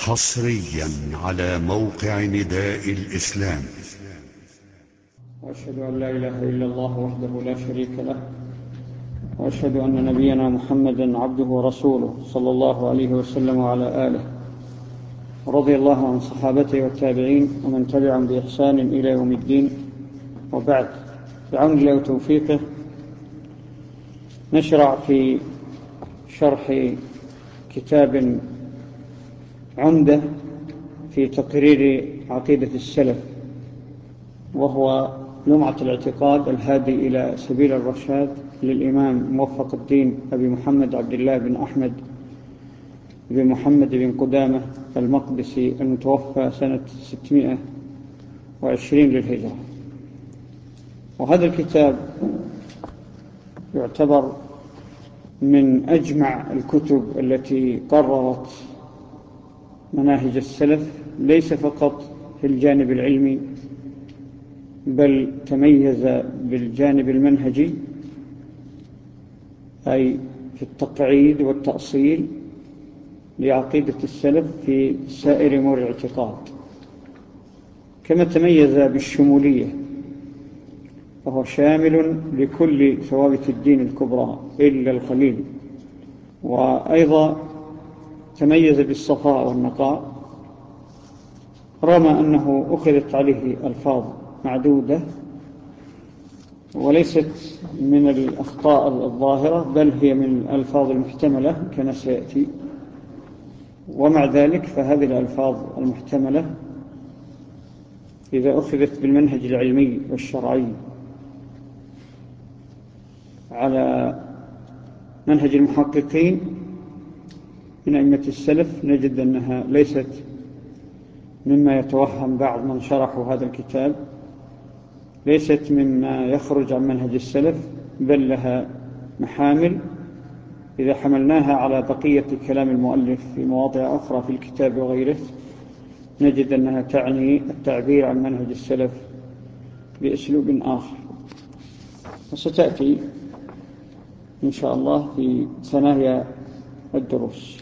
حصريا على موقع نداء الإسلام. وأشهد أن لا إله إلا الله وحده لا شريك له، وأشهد أن نبينا محمدا عبده ورسوله صلى الله عليه وسلم وعلى آله، رضي الله عن صحابته والتابعين ومن تبعهم بإحسان إلى يوم الدين. وبعد، بعون الله وتوفيقه نشرع في شرح كتاب عمدة في تقرير عقيدة السلف، وهو لمعة الاعتقاد الهادي إلى سبيل الرشاد للإمام موفق الدين أبي محمد عبد الله بن أحمد بن محمد بن قدامة المقدسي، المتوفى سنة 620 للهجرة. وهذا الكتاب يعتبر من أجمع الكتب التي قررت مناهج السلف، ليس فقط في الجانب العلمي بل تميز بالجانب المنهجي، أي في التقعيد والتأصيل لعقيدة السلف في سائر أمور الاعتقاد، كما تميز بالشمولية، وهو شامل لكل ثوابت الدين الكبرى إلا القليل. وأيضا تميز بالصفاء والنقاء، رغم أنه أخذت عليه ألفاظ معدودة وليست من الأخطاء الظاهرة، بل هي من الألفاظ المحتملة كما سيأتي. ومع ذلك فهذه الألفاظ المحتملة إذا أخذت بالمنهج العلمي والشرعي على منهج المحققين من أئمة السلف، نجد أنها ليست مما يتوهم بعض من شرحوا هذا الكتاب، ليست مما يخرج عن منهج السلف، بل لها محامل إذا حملناها على بقية كلام المؤلف في مواضع أخرى في الكتاب وغيره، نجد أنها تعني التعبير عن منهج السلف بأسلوب آخر، وستأتي إن شاء الله في ثنايا الدروس.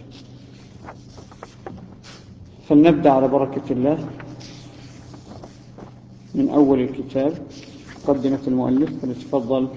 فلنبدأ على بركة الله من أول الكتاب، مقدمة المؤلف. فليتفضل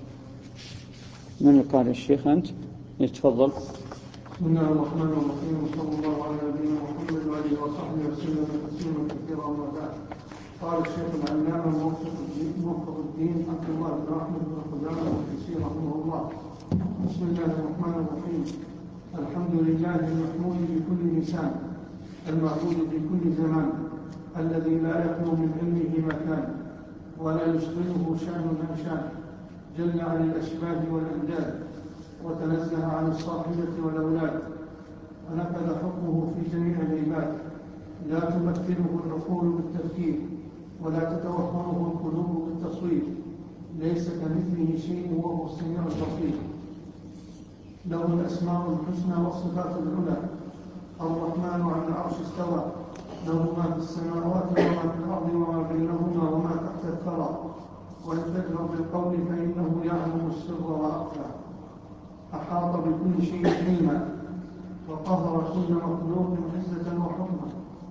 من قال الشيخ؟ أنت يتفضل. بسم الله الرحمن الرحيم، وصلى الله على نبينا محمد وآله وصحبه وسلم تسليما كثيرا. وما بعد، قال الشيخ العلامة موفق الدين عبد الله بن أحمد بن قدامة المقدسي رحمه الله. بسم الله الرحمن الرحيم. الحمد لله المحمود بكل لسان، المعبود في كل زمان، الذي لا يخلو من علمه مكان، ولا يشغله شأن عن شأن، جل عن الأشباه والأنداد، وتنزه عن الصاحبة والأولاد، ونفذ حكمه في جميع العباد. لا تمثله العقول بالتفكير، ولا تتوهمه القلوب بالتصوير. ليس كمثله شيء وهو السميع البصير. له الأسماء الحسنى والصفات العلى. الرحمن على العرش استوى، له ما في السماوات وما في الأرض وما بينهما وما تحت الثرى. وإن تجهر بالقول فإنه يعلم السر وأخفى. أحاط بكل شيء علما، وقهر كل مخلوق عزة وحكمة،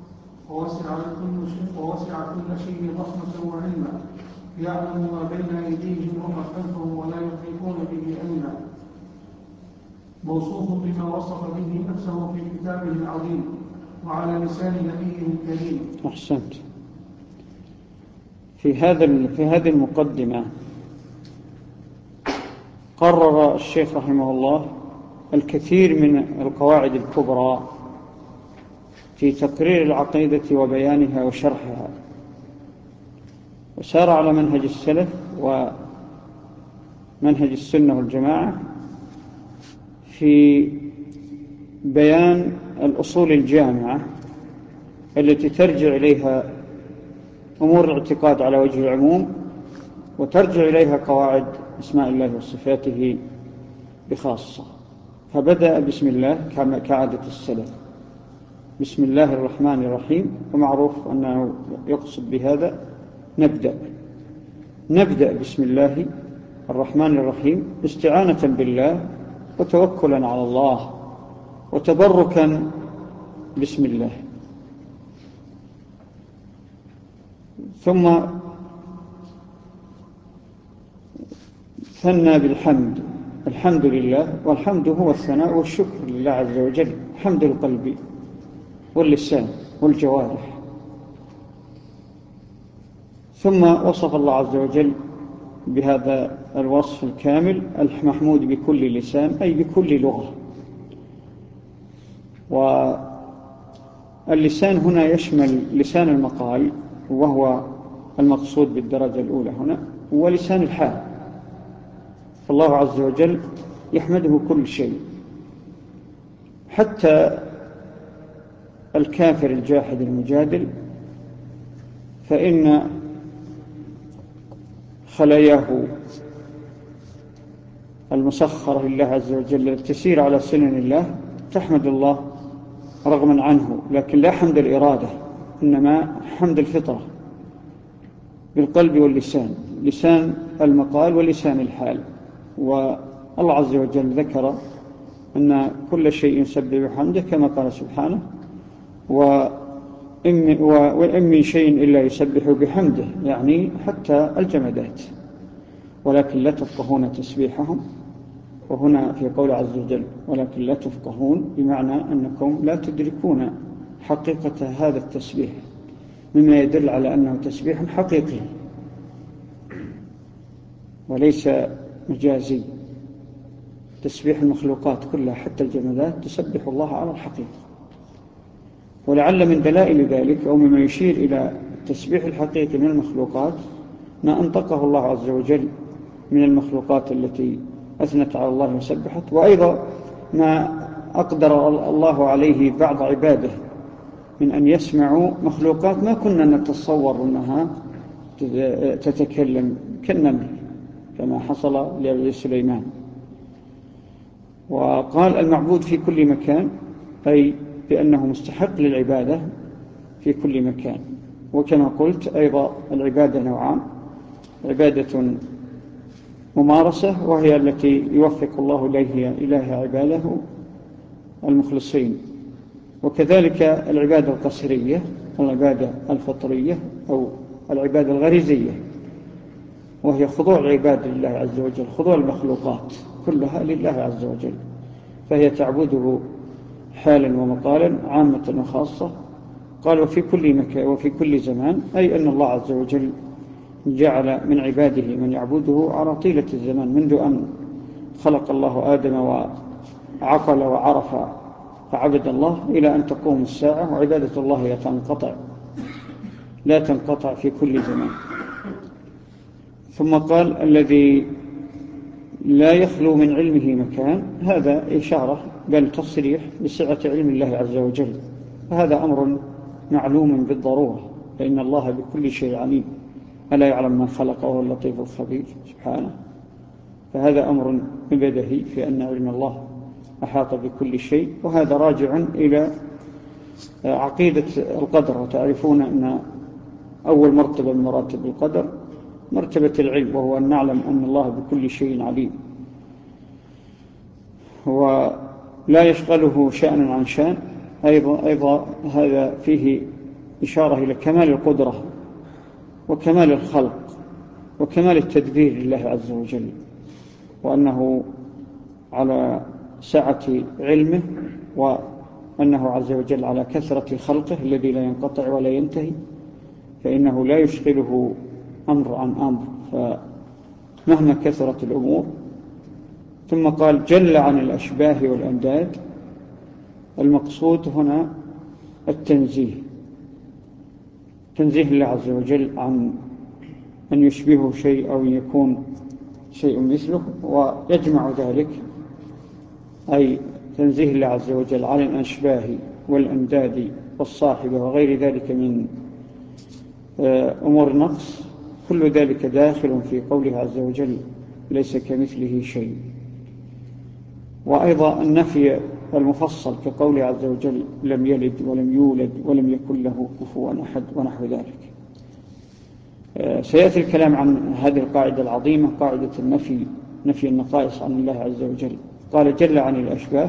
ووسع كل شيء رحمة وعلما. يعلم ما بين أيديهم وما خلفهم ولا يحيطون به علما. موصوف بما وصف به نفسه في كتابه العظيم وعلى لسان نبيه الكريم. أحسنت. في هذه المقدمة قرر الشيخ رحمه الله الكثير من القواعد الكبرى في تقرير العقيدة وبيانها وشرحها، وسار على منهج السلف ومنهج السنة والجماعة في بيان الأصول الجامعة التي ترجع إليها أمور الاعتقاد على وجه العموم، وترجع إليها قواعد أسماء الله وصفاته بخاصة. فبدأ بسم الله كعادة السلف، بسم الله الرحمن الرحيم، ومعروف أنه يقصد بهذا نبدأ بسم الله الرحمن الرحيم استعانة بالله وتوكلا على الله وتبركا بسم الله. ثم ثنى بالحمد، الحمد لله، والحمد هو الثناء والشكر لله عز وجل، حمد القلب واللسان والجوارح. ثم وصف الله عز وجل بهذا الوصف الكامل المحمود بكل لسان، أي بكل لغة. واللسان هنا يشمل لسان المقال، وهو المقصود بالدرجة الأولى هنا، ولسان الحال. فالله عز وجل يحمده كل شيء، حتى الكافر الجاحد المجادل، فإن خلاياه المسخرة لله عز وجل تسير على سنن الله تحمد الله رغما عنه، لكن لا حمد الإرادة، إنما حمد الفطرة بالقلب واللسان، لسان المقال ولسان الحال. والله عز وجل ذكر أن كل شيء يسبح بحمده كما قال سبحانه: وإن من شيء إلا يسبح بحمده، يعني حتى الجمادات، ولكن لا تفقهون تسبيحهم. وهنا في قول عز وجل ولكن لا تفقهون، بمعنى أنكم لا تدركون حقيقة هذا التسبيح، مما يدل على أنه تسبيح حقيقي وليس مجازي. تسبيح المخلوقات كلها حتى الجمادات تسبح الله على الحقيقة. ولعل من دلائل ذلك أو مما يشير إلى التسبيح الحقيقي من المخلوقات ما أنطقه الله عز وجل من المخلوقات التي أثنت على الله وسبحت، وأيضا ما أقدر الله عليه بعض عباده من أن يسمعوا مخلوقات ما كنا نتصور أنها تتكلم كالنمل، كما حصل لسليمان. وقال المعبود في كل مكان، أي بأنه مستحق للعبادة في كل مكان. وكما قلت أيضا العبادة نوعان: عبادة ممارسة، وهي التي يوفق الله إليها عباده المخلصين، وكذلك العبادة القصرية، العبادة الفطرية أو العبادة الغريزية، وهي خضوع العباد لله عز وجل، خضوع المخلوقات كلها لله عز وجل، فهي تعبده حالا ومقالا، عامة وخاصة. قال وفي كل مكان وفي كل زمان، أي أن الله عز وجل جعل من عباده من يعبده على طيلة الزمان، منذ أن خلق الله آدم وعقل وعرف فعبد الله إلى أن تقوم الساعة، وعبادة الله لا تنقطع في كل زمان. ثم قال الذي لا يخلو من علمه مكان، هذا إشارة بل تصريح بسعة علم الله عز وجل، وهذا أمر معلوم بالضرورة، فإن الله بكل شيء عليم، ألا يعلم من خلق وهو اللطيف الخبير سبحانه. فهذا أمر بديهي في أن علم الله أحاط بكل شيء، وهذا راجع إلى عقيدة القدر. وتعرفون أن أول مرتبة من مراتب القدر مرتبة العلم، وهو أن نعلم أن الله بكل شيء عليم، ولا يشغله شأن عن شأن. أيضا هذا فيه إشارة إلى كمال القدرة وكمال الخلق وكمال التدبير لله عز وجل، وأنه على سعة علمه، وأنه عز وجل على كثرة خلقه الذي لا ينقطع ولا ينتهي، فإنه لا يشغله أمر عن أمر، فمهما كثرت الأمور. ثم قال جل عن الأشباه والأنداد. المقصود هنا التنزيه، تنزيه الله عز وجل عن أن يشبهه شيء أو يكون شيء مثله، ويجمع ذلك أي تنزيه الله عز وجل عن الأشباه والأنداد والصاحبة وغير ذلك من أمور نقص، كل ذلك داخل في قوله عز وجل ليس كمثله شيء. وأيضا النفي المفصل كقوله عز وجل لم يلد ولم يولد ولم يكن له كفوا أحد ونحو ذلك. سيأتي الكلام عن هذه القاعدة العظيمة، قاعدة نفي النقائص عن الله عز وجل. قال جل عن الأشباه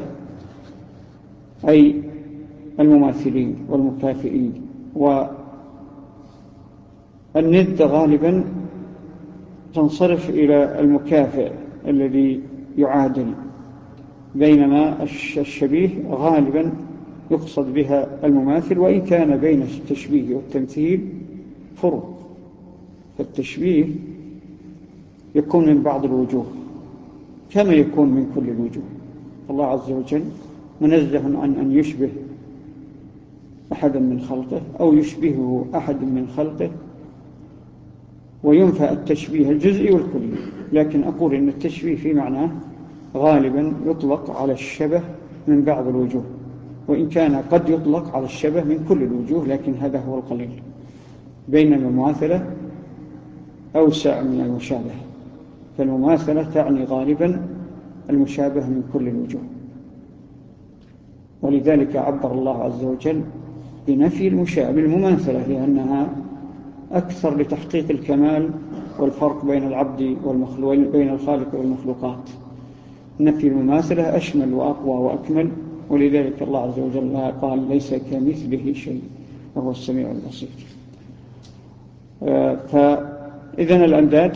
أي المماثلين والمكافئين الند غالبا تنصرف إلى المكافئ الذي يعادل، بينما الشبيه غالبا يقصد بها المماثل، وإن كان بين التشبيه والتمثيل فروق. فالتشبيه يكون من بعض الوجوه كما يكون من كل الوجوه. الله عز وجل منزه عن أن يشبه أحدا من خلقه أو يشبهه أحد من خلقه، وينفى التشبيه الجزئي والكلي. لكن أقول إن التشبيه في معناه غالبا يطلق على الشبه من بعض الوجوه، وإن كان قد يطلق على الشبه من كل الوجوه، لكن هذا هو القليل. بين المماثلة أوسع من المشابهة، فالمماثلة تعني غالبا المشابه من كل الوجوه، ولذلك عبر الله عز وجل بنفي المماثلة، لأنها أكثر لتحقيق الكمال والفرق بين العبد والمخلوق، بين الخالق والمخلوقات. نفي المماثلة أشمل وأقوى وأكمل، ولذلك الله عز وجل قال ليس كمثله شيء وهو السميع البصير. فإذن الأنداد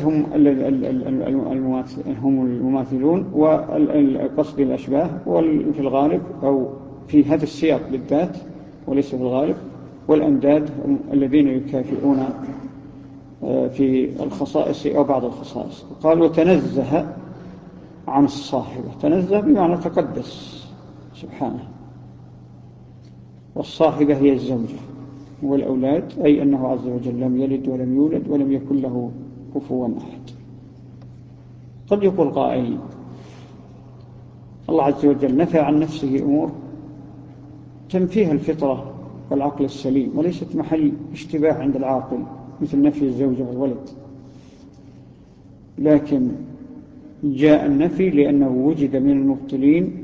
هم المماثلون، والقصد الأشباه، وفي الغالب أو في هذا السياق بالذات وليس في الغالب، والأنداد هم الذين يكافئون في الخصائص أو بعض الخصائص. قال وتنزه عن الصاحبة. تنزه بمعنى تقدس سبحانه. والصاحبة هي الزوجة والأولاد، أي أنه عز وجل لم يلد ولم يولد ولم يكن له كفوا أحد. قد يقول قائل الله عز وجل نفى عن نفسه أمور تنفيها الفطرة والعقل السليم، وليست محل اشتباه عند العاقل، مثل نفي الزوجة والولد. لكن جاء النفي لأنه وجد من المبطلين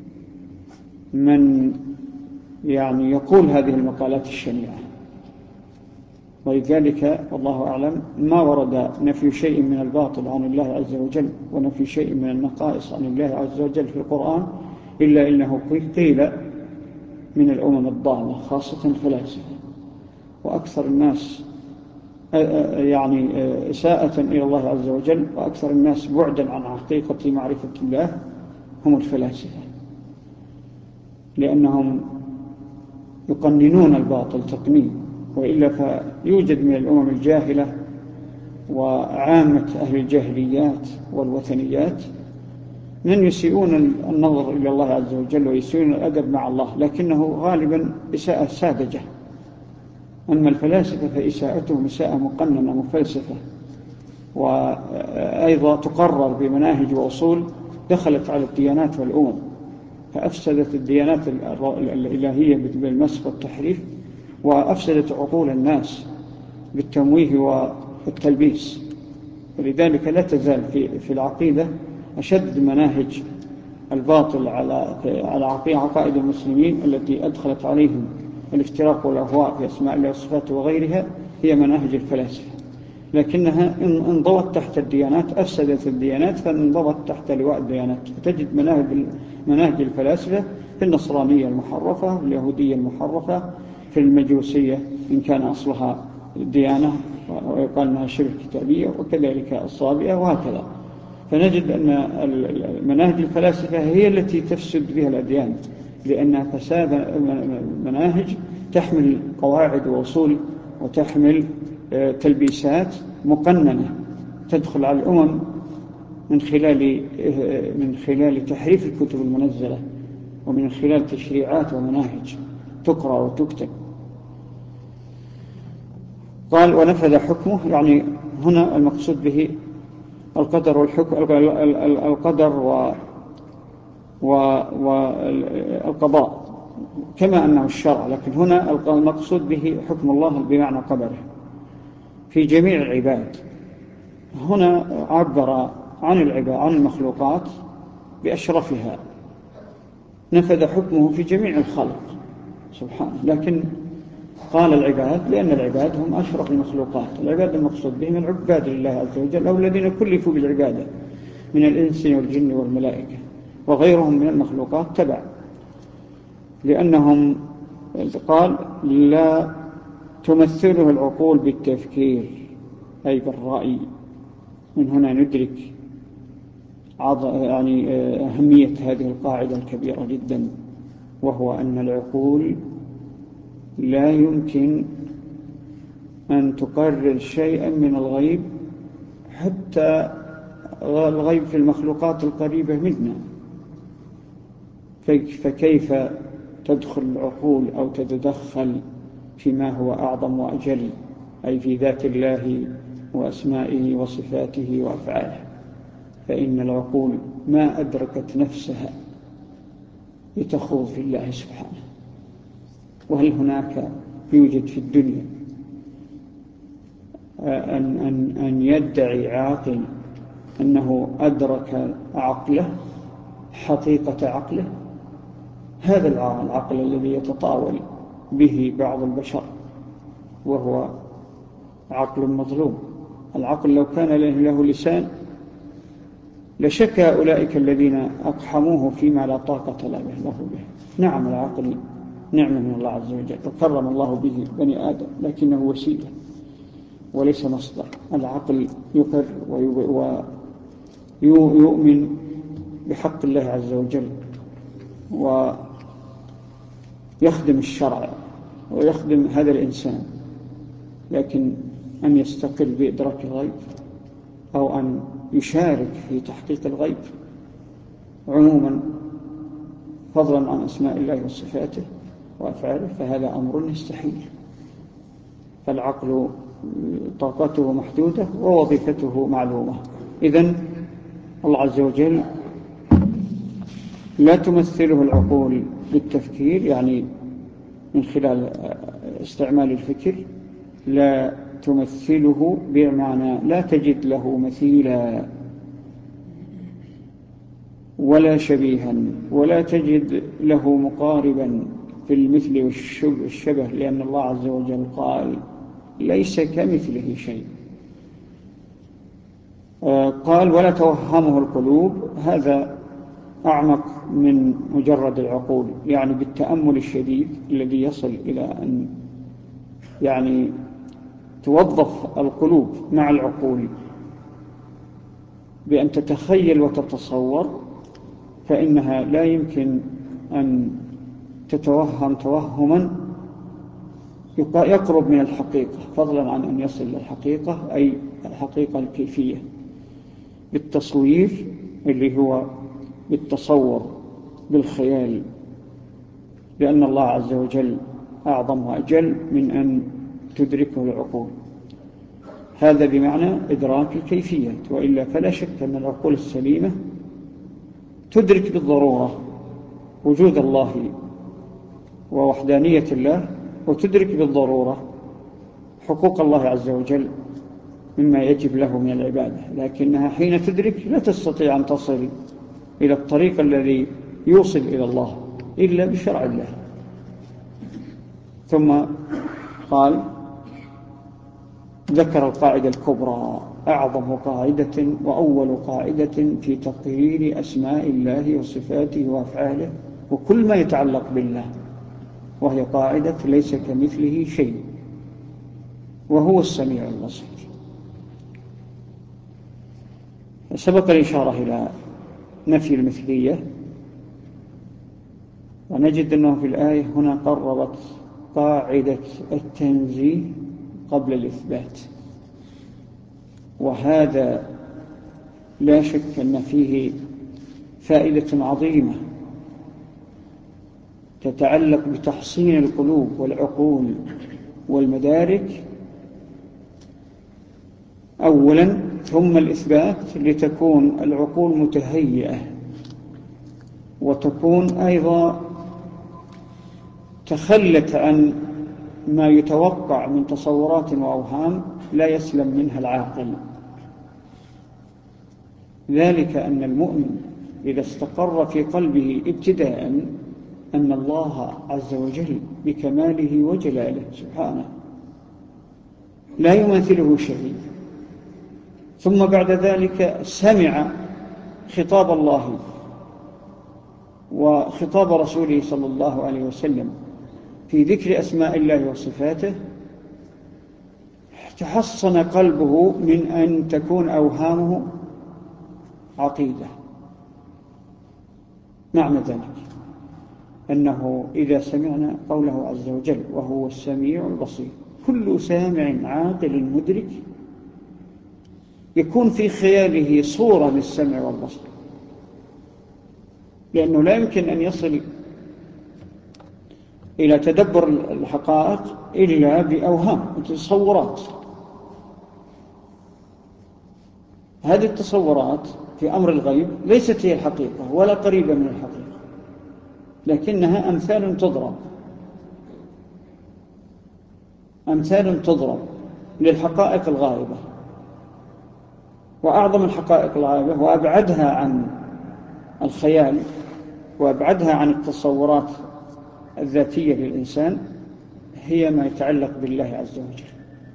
من يقول هذه المقالات الشنيعة، ولذلك والله أعلم ما ورد نفي شيء من الباطل عن الله عز وجل ونفي شيء من النقائص عن الله عز وجل في القرآن إلا إنه قيل من الأمم الضالة، خاصة الفلاسفة، وأكثر الناس إساءة إلى الله عز وجل وأكثر الناس بعدا عن حقيقة معرفة الله هم الفلاسفة، لأنهم يقننون الباطل تقنين. وإلا فيوجد من الأمم الجاهلة وعامة أهل الجاهليات والوثنيات من يسيئون النظر إلى الله عز وجل ويسيئون الأدب مع الله، لكنه غالبا إساءة ساذجة. أما الفلاسفة فإساءتهم إساءة مقننة مفلسفة، وأيضا تقرر بمناهج وأصول دخلت على الديانات والأمم، فأفسدت الديانات الإلهية بالمسخ والتحريف، وأفسدت عقول الناس بالتمويه والتلبيس. ولذلك لا تزال في العقيدة أشد مناهج الباطل على عقائد المسلمين التي أدخلت عليهم الافتراق والأهواء في أسماء الله وصفاته وغيرها، هي مناهج الفلاسفة، لكنها انضوت تحت الديانات، أفسدت الديانات فانضوت تحت لواء الديانات. فتجد مناهج الفلاسفة في النصرانية المحرفة، في اليهودية المحرفة، في المجوسية إن كان أصلها ديانة ويقال أنها شبه كتابية، وكذلك الصابئة، وهكذا. فنجد أن مناهج الفلاسفة هي التي تفسد بها الأديان، لأنها فساد مناهج تحمل قواعد وأصول وتحمل تلبيسات مقننة تدخل على الأمم من خلال تحريف الكتب المنزلة، ومن خلال تشريعات ومناهج تقرأ وتكتب. قال ونفذ حكمه، هنا المقصود به القدر والحكم، القدر والقضاء كما أنه الشرع، لكن هنا المقصود به حكم الله بمعنى قدره في جميع العباد. هنا عبر عن المخلوقات بأشرفها، نفذ حكمه في جميع الخلق سبحانه، لكن قال العباد لأن العباد هم أشرف المخلوقات. العباد المقصود بهم العباد لله عز وجل، أو الذين كلفوا بالعبادة من الإنس والجن والملائكة، وغيرهم من المخلوقات تبع، لأنهم قال لا تمثله العقول بالتفكير أي بالرأي. من هنا ندرك أهمية هذه القاعدة الكبيرة جدا، وهو أن العقول لا يمكن أن تقرر شيئا من الغيب، حتى الغيب في المخلوقات القريبة منا. فكيف تدخل العقول أو تتدخل فيما هو أعظم وأجل، أي في ذات الله وأسمائه وصفاته وأفعاله؟ فإن العقول ما أدركت نفسها لتخوض في الله سبحانه. وهل هناك يوجد في الدنيا أن يدعي عاقل أنه أدرك عقله، حقيقة عقله؟ هذا العقل الذي يتطاول به بعض البشر، وهو عقل مظلوم. العقل لو كان له لسان لشكى أولئك الذين أقحموه فيما لا طاقة له به. نعم، العقل نعمة من الله عز وجل، وكرم الله به بني آدم، لكنه وسيلة وليس مصدر. العقل يقر ويؤمن بحق الله عز وجل، ويخدم الشرع ويخدم هذا الإنسان، لكن أن يستقل بإدراك الغيب أو أن يشارك في تحقيق الغيب عموما فضلا عن أسماء الله وصفاته وأفعاله، فهذا أمر يستحيل. فالعقل طاقته محدودة ووظيفته معلومة. إذن الله عز وجل لا تمثله العقول بالتفكير، يعني من خلال استعمال الفكر، لا تمثله بمعنى لا تجد له مثيلا ولا شبيها، ولا تجد له مقاربا في المثل والشبه، لأن الله عز وجل قال ليس كمثله شيء. قال ولا توهمه القلوب، هذا أعمق من مجرد العقول، يعني بالتأمل الشديد الذي يصل إلى أن يعني توظف القلوب مع العقول بأن تتخيل وتتصور، فإنها لا يمكن أن تتوهم توهما يقرب من الحقيقة، فضلا عن أن يصل للحقيقة، أي الحقيقة الكيفية، بالتصوير اللي هو بالتصور بالخيال، لأن الله عز وجل أعظم وأجل من أن تدركه العقول. هذا بمعنى إدراك الكيفية، وإلا فلا شك أن العقول السليمة تدرك بالضرورة وجود الله ووحدانية الله، وتدرك بالضرورة حقوق الله عز وجل مما يجب له من العبادة، لكنها حين تدرك لا تستطيع أن تصل إلى الطريق الذي يوصل إلى الله إلا بشرع الله. ثم قال ذكر القاعدة الكبرى، أعظم قاعدة وأول قاعدة في تقرير أسماء الله وصفاته وأفعاله وكل ما يتعلق بالله، وهي قاعدة ليس كمثله شيء وهو السميع البصير. سبق الإشارة إلى نفي المثلية، ونجد أنه في الآية هنا قربت قاعدة التنزيه قبل الإثبات، وهذا لا شك أن فيه فائدة عظيمة تتعلق بتحصين القلوب والعقول والمدارك أولا، ثم الإثبات لتكون العقول متهيئة، وتكون أيضا تخلت عن ما يتوقع من تصورات وأوهام لا يسلم منها العاقل. ذلك أن المؤمن إذا استقر في قلبه ابتداء أن الله عز وجل بكماله وجلاله سبحانه لا يماثله شيء، ثم بعد ذلك سمع خطاب الله وخطاب رسوله صلى الله عليه وسلم في ذكر أسماء الله وصفاته، تحصن قلبه من أن تكون أوهامه عقيدة. معنى ذلك أنه إذا سمعنا قوله عز وجل وهو السميع البصير، كل سامع عاقل مدرك يكون في خياله صورة للسمع والبصر، لأنه لا يمكن أن يصل إلى تدبر الحقائق إلا بأوهام وتصورات. هذه التصورات في أمر الغيب ليست هي الحقيقة ولا قريبة من الحقيقة، لكنها أمثال تضرب للحقائق الغائبة. وأعظم الحقائق الغائبة وأبعدها عن الخيال وأبعدها عن التصورات الذاتية للإنسان هي ما يتعلق بالله عز وجل.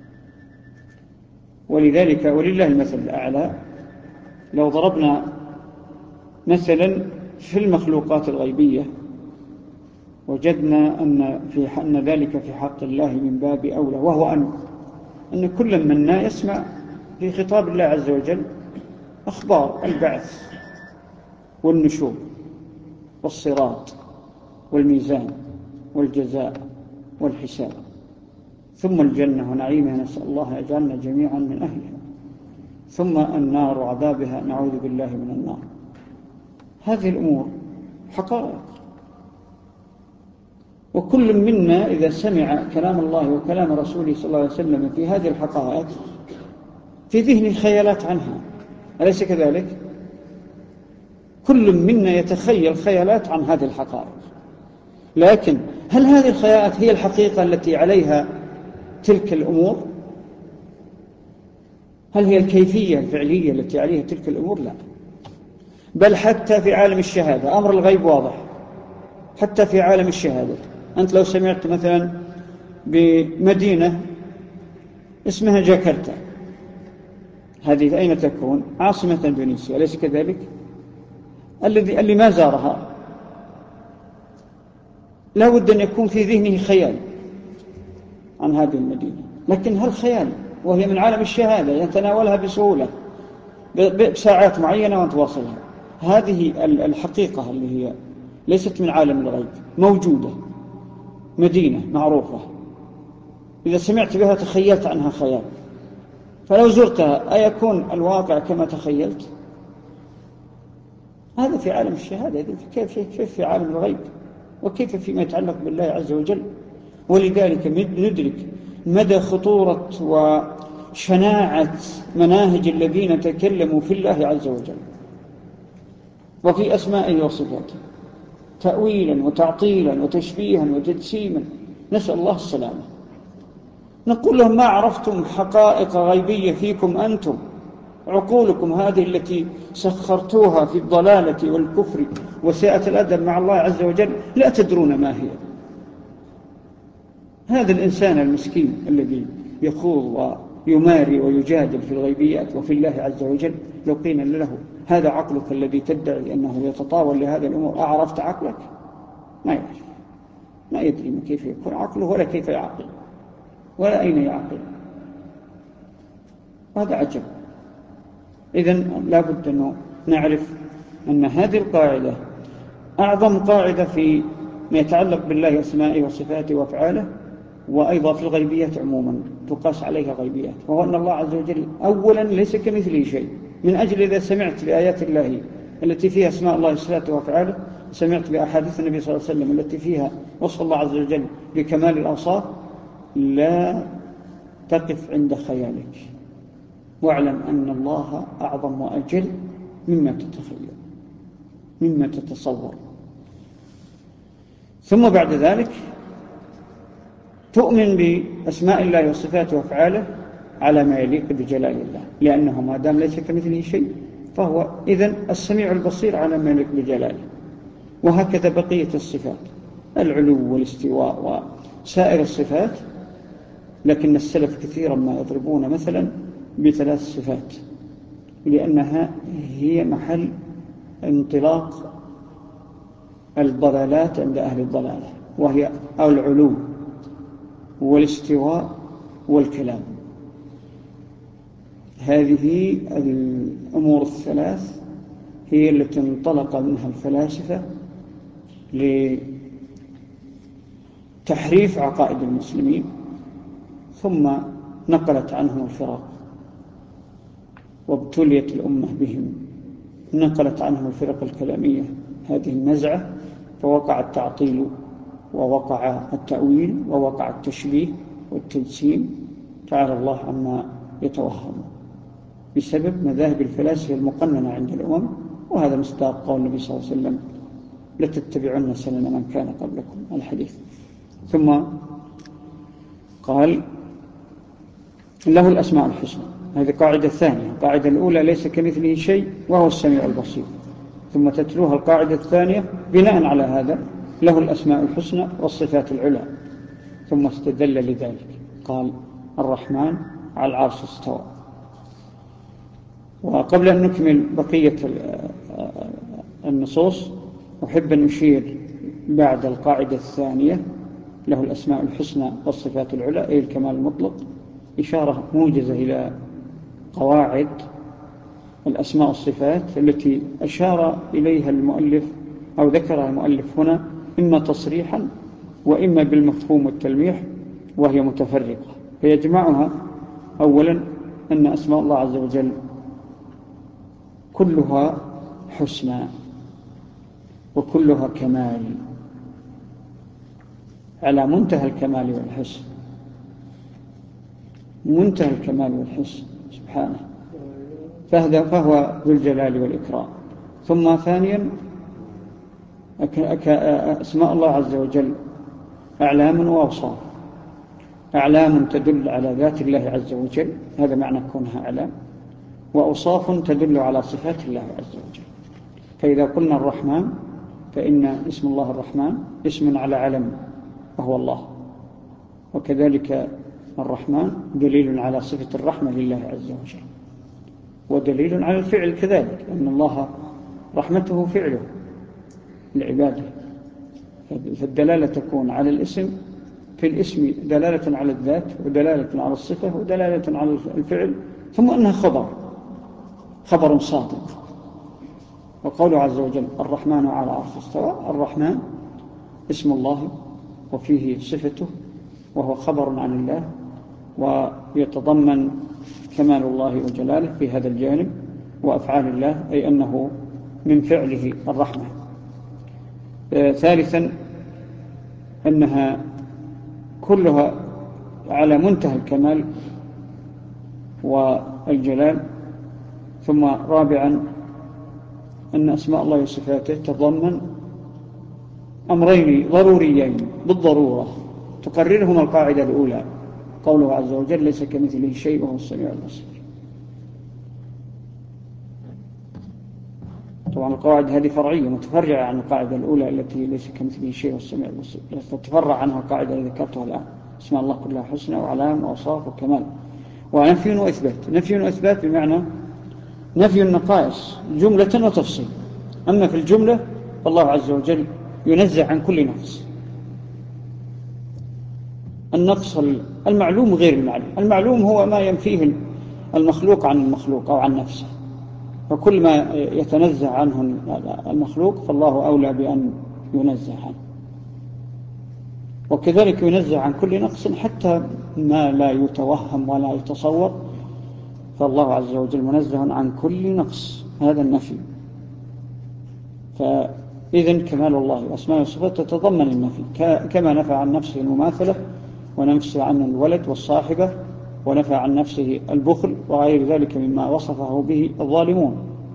ولذلك ولله المثل الأعلى، لو ضربنا مثلا في المخلوقات الغيبية وجدنا أن ذلك في حق الله من باب أولى، وهو أن كل منا يسمع في خطاب الله عز وجل أخبار البعث والنشور والصراط والميزان والجزاء والحساب، ثم الجنة ونعيمها نسأل الله يجعلنا جميعا من أهلها، ثم النار وعذابها نعوذ بالله من النار. هذه الأمور حقائق، وكل منا إذا سمع كلام الله وكلام رسوله صلى الله عليه وسلم في هذه الحقائق في ذهنه خيالات عنها، أليس كذلك؟ كل منا يتخيل خيالات عن هذه الحقائق، لكن هل هذه الخيالات هي الحقيقة التي عليها تلك الأمور؟ هل هي الكيفية الفعلية التي عليها تلك الأمور؟ لا، بل حتى في عالم الشهادة أمر الغيب واضح. حتى في عالم الشهادة أنت لو سمعت مثلا بمدينة اسمها جاكرتا، هذه أين تكون؟ عاصمة إندونيسيا، أليس كذلك؟ اللي ما زارها لا بد أن يكون في ذهنه خيال عن هذه المدينة، لكن هالخيال وهي من عالم الشهادة يتناولها بسهولة بساعات معينة وتواصلها. هذه الحقيقة اللي هي ليست من عالم الغيب، موجودة، مدينة معروفة، إذا سمعت بها تخيلت عنها خيال، فلو زرتها أيكون الواقع كما تخيلت؟ هذا في عالم الشهادة. كيف في عالم الغيب؟ وكيف فيما يتعلق بالله عز وجل؟ ولذلك ندرك مدى خطورة وشناعة مناهج الذين تكلموا في الله عز وجل وفي أسمائه وصفاته تأويلا وتعطيلا وتشبيها وتجسيما، نسأل الله السلامة. نقول لهم ما عرفتم حقائق غيبية فيكم أنتم، عقولكم هذه التي سخرتوها في الضلالة والكفر وساءة الأدب مع الله عز وجل لا تدرون ما هي. هذا الإنسان المسكين الذي يخوض ويماري ويجادل في الغيبيات وفي الله عز وجل، لو قيل له هذا عقلك الذي تدعي أنه يتطاول لهذه الأمور، أعرفت عقلك؟ ما يعرف، ما يدري من كيف يكون عقله ولا كيف يعقل ولا أين يعقل. هذا عجب. إذن لا بد أن نعرف أن هذه القاعدة أعظم قاعدة في ما يتعلق بالله وأسمائه وصفاته وأفعاله، وأيضا في الغيبيات عموما تقاس عليها غيبيات، وهو أن الله عز وجل أولا ليس كمثله شيء. من أجل إذا سمعت بآيات الله التي فيها أسماء الله وصفاته وأفعاله، سمعت بأحاديث النبي صلى الله عليه وسلم التي فيها وصف الله عز وجل بكمال الأوصاف، لا تقف عند خيالك، واعلم أن الله أعظم وأجل مما تتخيل مما تتصور. ثم بعد ذلك تؤمن بأسماء الله وصفاته وأفعاله على ما يليق بجلال الله، لأنه ما دام ليس كمثله شيء فهو إذن السميع البصير على ما يليق بجلاله. وهكذا بقية الصفات، العلو والاستواء وسائر الصفات، لكن السلف كثيرا ما يضربون مثلا بثلاث صفات لأنها هي محل انطلاق الضلالات عند أهل الضلالة، وهي العلو والاستواء والكلام. هذه الأمور الثلاث هي التي انطلق منها الفلاسفة لتحريف عقائد المسلمين، ثم نقلت عنهم الفرق وابتليت الأمة بهم. نقلت عنهم الفرق الكلامية هذه النزعة، فوقع التعطيل ووقع التأويل ووقع التشبيه والتجسيم، تعالى الله عما يتوهم، بسبب مذاهب الفلاسفة المقننة عند الأمم. وهذا مصداق قول النبي صلى الله عليه وسلم: لتتبعن سنن من كان قبلكم، الحديث. ثم قال: له الأسماء الحسنى. هذه قاعدة ثانية. القاعدة الأولى: ليس كمثله شيء وهو السميع البصير. ثم تتلوها القاعدة الثانية بناء على هذا: له الأسماء الحسنى والصفات العلى. ثم استدل لذلك قال: الرحمن على العرش استوى. وقبل أن نكمل بقية النصوص أحب أن أشير بعد القاعدة الثانية: له الأسماء الحسنى والصفات العلى، أي الكمال المطلق، إشارة موجزة إلى قواعد الأسماء والصفات التي أشار إليها المؤلف أو ذكرها المؤلف هنا، إما تصريحا وإما بالمفهوم والتلميح، وهي متفرقة. فيجمعها: أولا أن أسماء الله عز وجل كلها حسنى وكلها كمال، على منتهى الكمال والحسن، منتهى الكمال والحسن سبحانه، فهو ذو الجلال والإكرام. ثم ثانيا أسماء الله عز وجل أعلام وأوصاف. أعلام تدل على ذات الله عز وجل، هذا معنى كونها أعلام، وأوصاف تدل على صفات الله عز وجل. فإذا قلنا الرحمن فإن اسم الله الرحمن اسم على علم وهو الله، وكذلك الرحمن دليل على صفة الرحمة لله عز وجل، ودليل على الفعل كذلك، أن الله رحمته فعله لعباده. فالدلالة تكون على الاسم، في الاسم دلالة على الذات ودلالة على الصفة ودلالة على الفعل، ثم أنها خبر صادق. وقوله عز وجل: الرحمن على العرش استوى. الرحمن اسم الله وفيه صفته، وهو خبر عن الله، ويتضمن كمال الله وجلاله في هذا الجانب، وأفعال الله، أي أنه من فعله الرحمة. ثالثا أنها كلها على منتهى الكمال والجلال. ثم رابعا أن أسماء الله وصفاته تضمن أمرين ضروريين بالضرورة تقررهما القاعدة الأولى: قوله عز وجل: ليس كمثله شيء وهو السميع البصير. طبعا القواعد هذه فرعية متفرعة عن القاعدة الأولى التي ليس كمثله شيء والسميع البصير، تتفرع عنها القاعدة التي ذكرتها الآن: اسماء الله كلها حسنى وعلام وأوصاف وكمال. ونفي وإثبات. نفي وإثبات بمعنى نفي النقائص جملة وتفصيل. أما في الجملة فالله عز وجل ينزع عن كل نقص. النقص المعلوم غير المعلوم. المعلوم هو ما ينفيه المخلوق عن المخلوق أو عن نفسه، فكل ما يتنزع عنه المخلوق فالله أولى بأن ينزع عنه. وكذلك ينزع عن كل نقص حتى ما لا يتوهم ولا يتصور، فالله عز وجل منزه عن كل نقص. هذا النفي. فإذن كمال الله وأسماء وصفاته تتضمن النفي، كما نفى عن نفسه المماثلة، ونفى عن الولد والصاحبة، ونفى عن نفسه البخل وغير ذلك مما وصفه به الظالمون.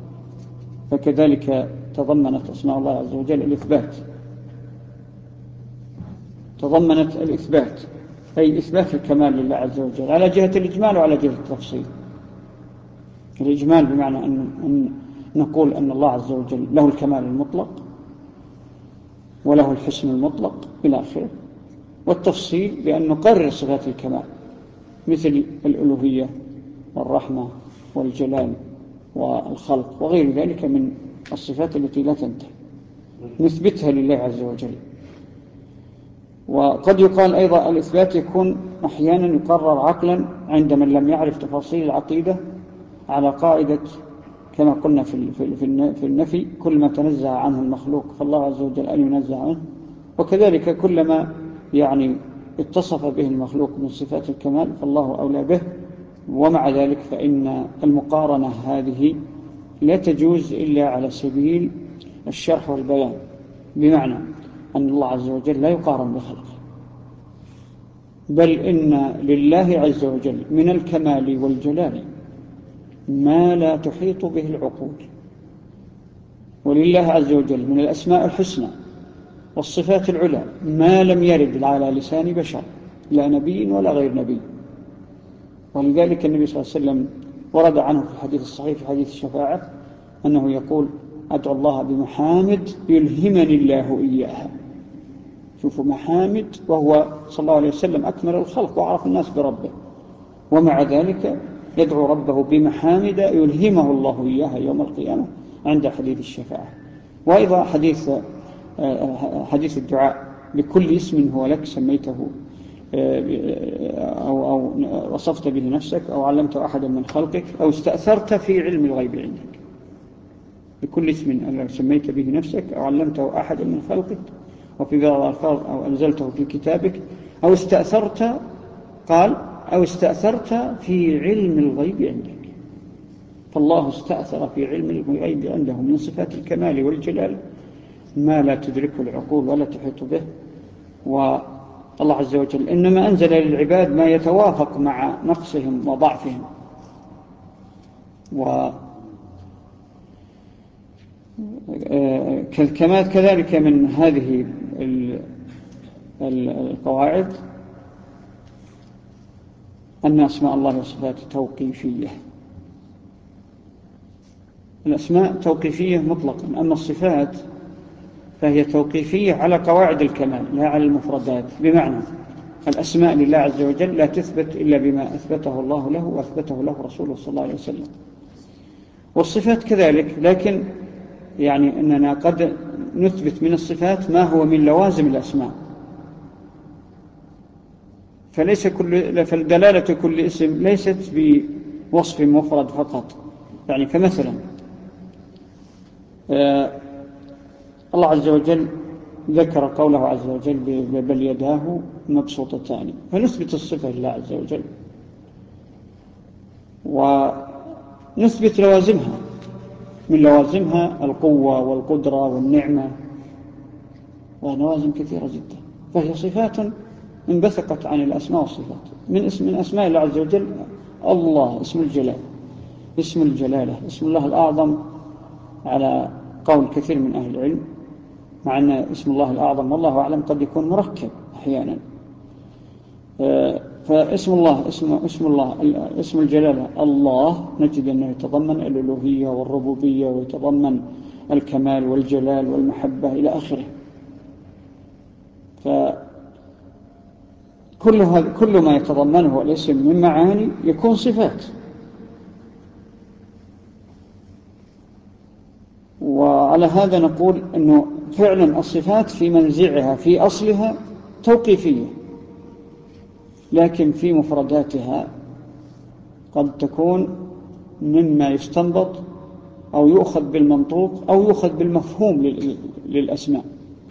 فكذلك تضمنت أسماء الله عز وجل الإثبات، تضمنت الإثبات، أي إثبات الكمال لله عز وجل على جهة الإجمال وعلى جهة التفصيل. الإجمال بمعنى أن نقول أن الله عز وجل له الكمال المطلق وله الحسن المطلق إلى آخره، والتفصيل بأن نقرر صفات الكمال مثل الألوهية والرحمة والجلال والخلق وغير ذلك من الصفات التي لا تنتهي، نثبتها لله عز وجل. وقد يقال أيضا الإثبات يكون أحيانا يقرر عقلا عند من لم يعرف تفاصيل العقيدة على قاعدة كما قلنا في النفي: كل ما تنزه عنه المخلوق فالله عز وجل أن ينزه عنه، وكذلك كلما يعني اتصف به المخلوق من صفات الكمال فالله أولى به. ومع ذلك فإن المقارنة هذه لا تجوز إلا على سبيل الشرح والبيان، بمعنى أن الله عز وجل لا يقارن بخلقه، بل إن لله عز وجل من الكمال والجلال ما لا تحيط به العقول، ولله عز وجل من الأسماء الحسنى والصفات العلى ما لم يرد على لسان بشر، لا نبي ولا غير نبي. ولذلك النبي صلى الله عليه وسلم ورد عنه في الحديث الصحيح في حديث الشفاعة أنه يقول: أدعو الله بمحامد يلهمني الله إياها. شوفوا، محامد، وهو صلى الله عليه وسلم أكمل الخلق وأعرف الناس بربه، ومع ذلك يدعو ربه بمحامد يلهمه الله إياها يوم القيامة عند حديث الشفاعة. وأيضا حديث الدعاء: بكل اسم هو لك سميته أو وصفت به نفسك أو علمته أحدا من خلقك أو استأثرت في علم الغيب عندك. بكل اسم سميت به نفسك أو علمته أحدا من خلقك، وفي بعض الألفاظ أو أنزلته في كتابك، أو استأثرت، قال: أو استأثرت في علم الغيب عندك. فالله استأثر في علم الغيب عنده من صفات الكمال والجلال ما لا تدركه العقول ولا تحيط به. والله عز وجل إنما أنزل للعباد ما يتوافق مع نقصهم وضعفهم. كذلك من هذه القواعد أن أسماء الله وصفاته توقيفية. الأسماء توقيفية مطلقا، أما الصفات فهي توقيفية على قواعد الكمال لا على المفردات. بمعنى الأسماء لله عز وجل لا تثبت إلا بما أثبته الله له وأثبته له رسوله صلى الله عليه وسلم، والصفات كذلك، لكن يعني أننا قد نثبت من الصفات ما هو من لوازم الأسماء، فالدلالة كل اسم ليست بوصف مفرد فقط. يعني كمثلا الله عز وجل ذكر قوله عز وجل: بل يداه مبسوطتان، فنثبت الصفة لله عز وجل ونثبت لوازمها، من لوازمها القوة والقدرة والنعمة ولوازم كثيرة جدا، فهي صفات انبثقت عن الأسماء والصفات. من أسماء الله عز وجل الله، اسم الجلال، اسم الجلالة، اسم الله الأعظم على قول كثير من أهل العلم، مع أن اسم الله الأعظم والله أعلم قد يكون مركب أحيانا. فاسم الله اسم الجلالة الله نجد أنه يتضمن الألوهية والربوبية ويتضمن الكمال والجلال والمحبة إلى آخره. كل ما يتضمنه الاسم من معاني يكون صفات. وعلى هذا نقول أنه فعلا الصفات في منزعها في أصلها توقيفية، لكن في مفرداتها قد تكون مما يستنبط أو يؤخذ بالمنطوق أو يؤخذ بالمفهوم للأسماء.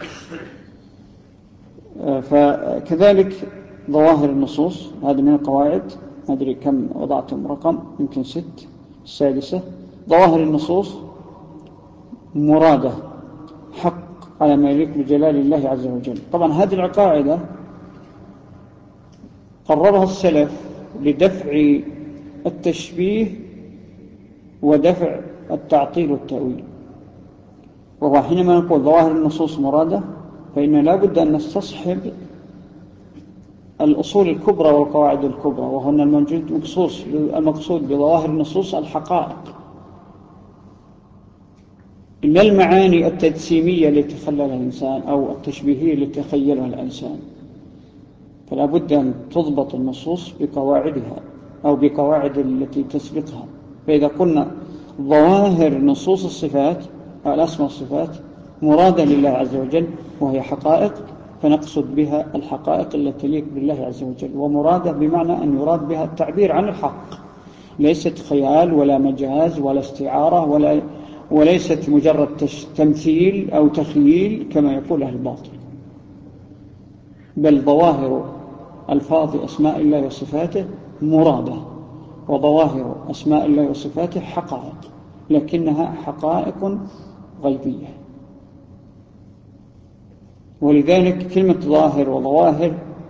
فكذلك ظواهر النصوص، هذه من القواعد، ما أدري كم وضعتم رقم، يمكن 6، السادسة. ظواهر النصوص مرادة حق على ما يليق بجلال الله عز وجل. طبعا هذه القاعدة قررها السلف لدفع التشبيه ودفع التعطيل والتأويل. وهو حينما نقول ظواهر النصوص مرادة فإن لا بد أن نستصحب الأصول الكبرى والقواعد الكبرى، وهن المقصود بظواهر النصوص الحقائق، لا المعاني التجسيمية التي تخللها الإنسان أو التشبيهية التي تخيلها الإنسان. فلا بد أن تضبط النصوص بقواعدها أو بقواعد التي تسبقها. فإذا قلنا ظواهر نصوص الصفات الأسماء والصفات مرادة لله عز وجل وهي حقائق، فنقصد بها الحقائق التي تليق بالله عز وجل، ومرادة بمعنى أن يراد بها التعبير عن الحق ليست خيال ولا مجاز ولا استعارة وليست مجرد تمثيل أو تخييل كما يقول أهل الباطل، بل ظواهر ألفاظ أسماء الله وصفاته مرادة، وظواهر أسماء الله وصفاته حقائق، لكنها حقائق غيبية. ولذلك كلمة ظاهر وظواهر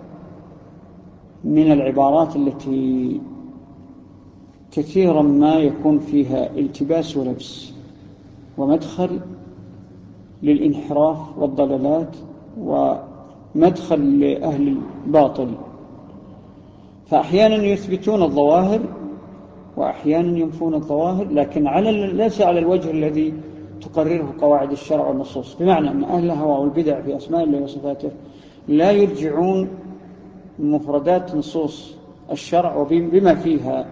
من العبارات التي كثيرا ما يكون فيها التباس ولبس ومدخل للانحراف والضلالات ومدخل لأهل الباطل، فأحيانا يثبتون الظواهر وأحيانا ينفون الظواهر، لكن ليس على الوجه الذي تقرره قواعد الشرع والنصوص، بمعنى أن أهل الهوى والبدع في أسماء الله وصفاته لا يرجعون مفردات نصوص الشرع وبما فيها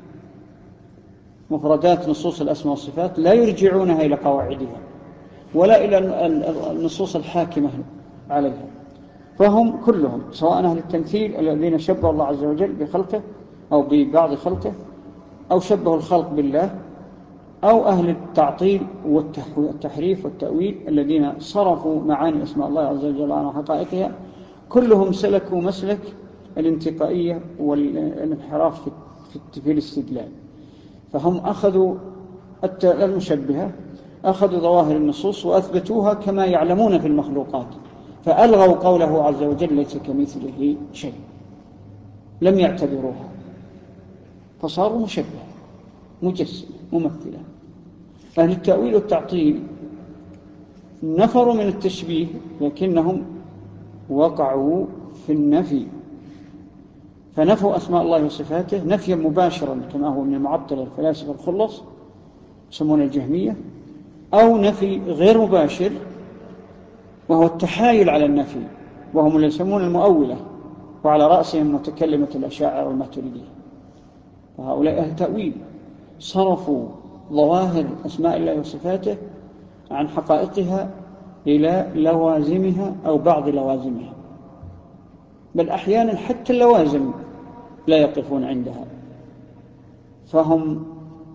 مفردات نصوص الأسماء والصفات لا يرجعونها إلى قواعدها ولا إلى النصوص الحاكمة عليها، فهم كلهم سواء أهل التمثيل الذين شبهوا الله عز وجل بخلقه أو ببعض خلقه أو شبهوا الخلق بالله، أو أهل التعطيل والتحريف والتأويل الذين صرفوا معاني أسماء الله عز وجل عن حقائقها، كلهم سلكوا مسلك الانتقائية والانحراف في الاستدلال. فهم أخذوا المشبهة، أخذوا ظواهر النصوص وأثبتوها كما يعلمون في المخلوقات، فألغوا قوله عز وجل ليس كمثله شيء، لم يعتبروها، فصاروا مشبهة مجسمة ممثلة. أهل التأويل والتعطيل نفروا من التشبيه لكنهم وقعوا في النفي، فنفوا أسماء الله وصفاته نفيا مباشرا كما هو من المعطلة الفلاسفة الخلص يسمون الجهمية، أو نفي غير مباشر وهو التحايل على النفي، وهم اللي يسمون المؤولة، وعلى رأسهم متكلمة الأشاعرة والماتريدية. فهؤلاء أهل تأويل صرفوا ظواهر أسماء الله وصفاته عن حقائقها إلى لوازمها أو بعض لوازمها، بل أحيانا حتى اللوازم لا يقفون عندها، فهم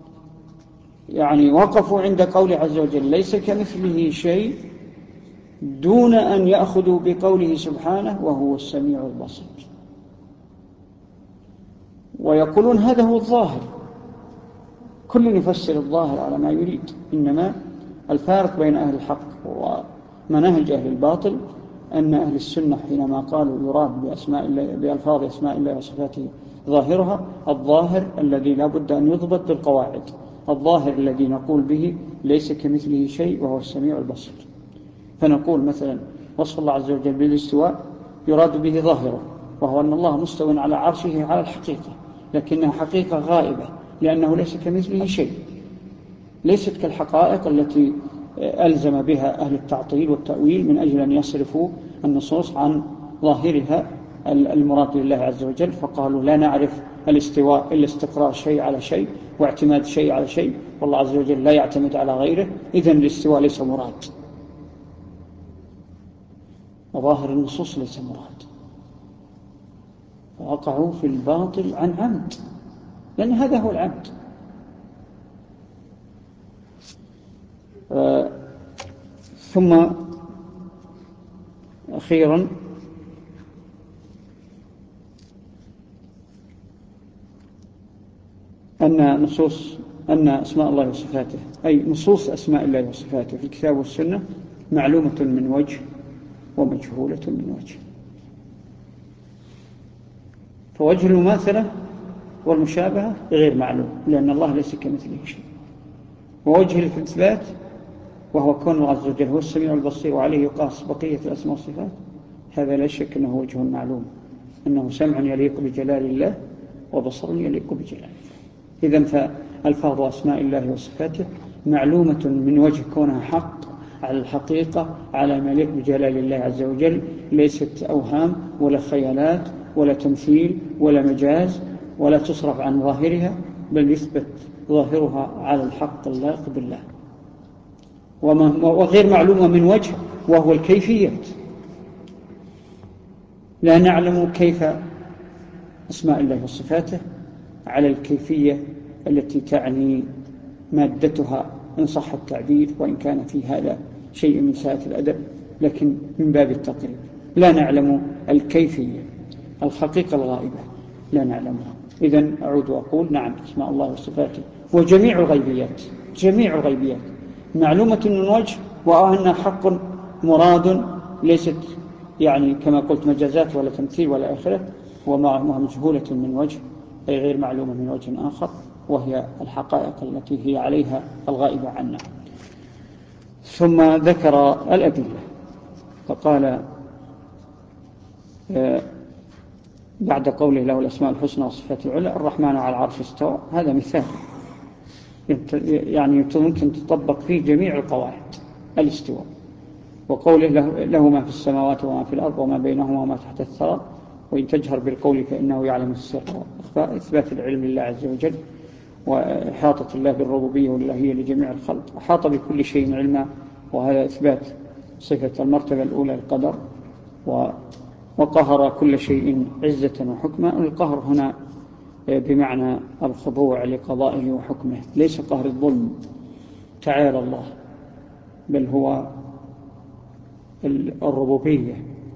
وقفوا عند قول عز وجل ليس كمثله شيء دون أن يأخذوا بقوله سبحانه وهو السميع البصير، ويقولون هذا هو الظاهر، كل يفسر الظاهر على ما يريد، إنما الفارق بين أهل الحق ومناهج أهل الباطل أن أهل السنة حينما قالوا يراد بألفاظ أسماء الله وصفاته ظاهرها الظاهر الذي لا بد أن يضبط بالقواعد، الظاهر الذي نقول به ليس كمثله شيء وهو السميع البصير. فنقول مثلا وصف الله عز وجل بالاستواء يراد به ظاهره، وهو أن الله مستوى على عرشه على الحقيقة، لكنها حقيقة غائبة لأنه ليس كمثله شيء، ليست كالحقائق التي ألزم بها أهل التعطيل والتأويل من أجل أن يصرفوا النصوص عن ظاهرها المراد لله عز وجل، فقالوا لا نعرف الاستواء إلا استقرار شيء على شيء واعتماد شيء على شيء، والله عز وجل لا يعتمد على غيره، إذن الاستواء ليس مراد، وظاهر النصوص ليس مراد، فوقعوا في الباطل عن عمد، لأن هذا هو العمد. ثم أخيرا أن أسماء الله وصفاته أي نصوص أسماء الله وصفاته في الكتاب والسنة معلومة من وجه ومجهولة من وجه، فوجه المماثلة والمشابهة غير معلوم لأن الله ليس كمثله شيء، ووجه الإثبات وهو كون الله عز وجل هو السميع البصير وعليه يقاس بقية الأسماء والصفات، هذا لا شك أنه وجه معلوم، أنه سمع يليق بجلال الله وبصر يليق بجلال الله. إذن فألفاظ أسماء الله وصفاته معلومة من وجه كونها حق على الحقيقة على ما يليق بجلال الله عز وجل، ليست أوهام ولا خيالات ولا تمثيل ولا مجاز ولا تصرف عن ظاهرها، بل يثبت ظاهرها على الحق اللائق بالله. وغير معلومة من وجه وهو الكيفية، لا نعلم كيف أسماء الله وصفاته على الكيفية التي تعني مادتها إن صح التعبير، وإن كان في هذا شيء من ساءة الأدب، لكن من باب التقريب. لا نعلم الكيفية، الحقيقة الغائبة لا نعلمها. إذن أعود وأقول نعم، اسماء الله وصفاته وجميع الغيبيات، جميع الغيبيات معلومة من وجه، وأنها حق مراد، ليست يعني كما قلت مجازات ولا تمثيل ولا آخره، ومعها مجهولة من وجه، أي غير معلومة من وجه آخر، وهي الحقائق التي هي عليها الغائبة عنا. ثم ذكر الأدلة فقال بعد قوله له الأسماء الحسنى والصفات العلى الرحمن على العرش استوى، هذا مثال يعني ممكن تطبق فيه جميع القواعد الاستواء. وقوله له ما في السماوات وما في الأرض وما بينهما وما تحت الثرى وإن تجهر بالقول فإنه يعلم السر وأخفى، إثبات العلم لله عز وجل، وإحاطة الله بالربوبية والإلهية لجميع الخلق، أحاط بكل شيء علما، وهذا إثبات صفة المرتبة الأولى القدر، وقهر كل شيء عزة وحكمة. القهر هنا بمعنى الخضوع لقضائه وحكمه، ليس قهر الظلم تعالى الله، بل هو الربوبية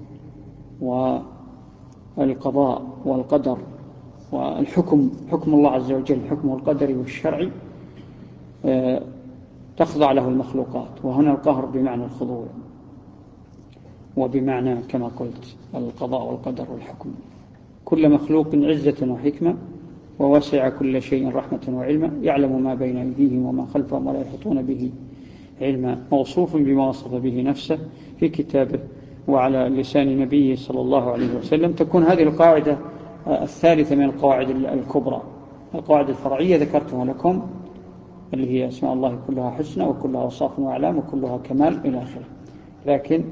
والقضاء والقدر والحكم، حكم الله عز وجل، حكم القدر والشرعي تخضع له المخلوقات. وهنا القهر بمعنى الخضوع، وبمعنى كما قلت القضاء والقدر والحكم. كل مخلوق عزة وحكمة، ووسع كل شيء رحمة وعلما، يعلم ما بين أيديهم وما خلفهم ولا يحيطون به علما، موصوف بما وصف به نفسه في كتابه وعلى لسان نبيه صلى الله عليه وسلم. تكون هذه القاعدة الثالثة من القواعد الكبرى. القواعد الفرعية ذكرتها لكم، اللي هي اسماء الله كلها حسنى وكلها أوصاف وأعلام وكلها كمال إلى آخره. لكن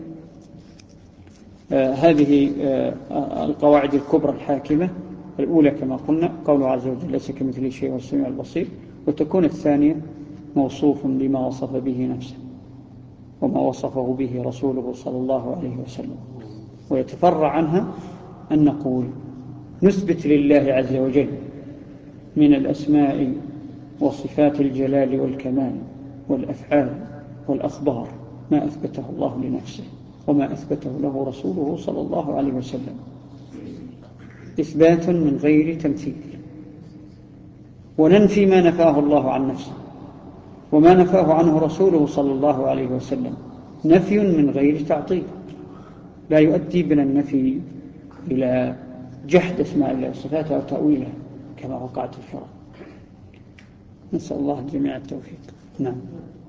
هذه القواعد الكبرى الحاكمة، الأولى كما قلنا قوله عز وجل ليس كمثله شيء وهو السميع البصير، وتكون الثانية موصوف بما وصف به نفسه وما وصفه به رسوله صلى الله عليه وسلم. ويتفرع عنها أن نقول نثبت لله عز وجل من الأسماء وصفات الجلال والكمال والأفعال والأخبار ما أثبته الله لنفسه وما أثبته له رسوله صلى الله عليه وسلم، إثبات من غير تمثيل. وننفي ما نفاه الله عن نفسه وما نفاه عنه رسوله صلى الله عليه وسلم، نفي من غير تعطيل، لا يؤدي بنا النفي إلى جحد اسماء الله وصفاته أو تأويله كما وقعت الفرق. نسأل الله الجميع التوفيق. نعم.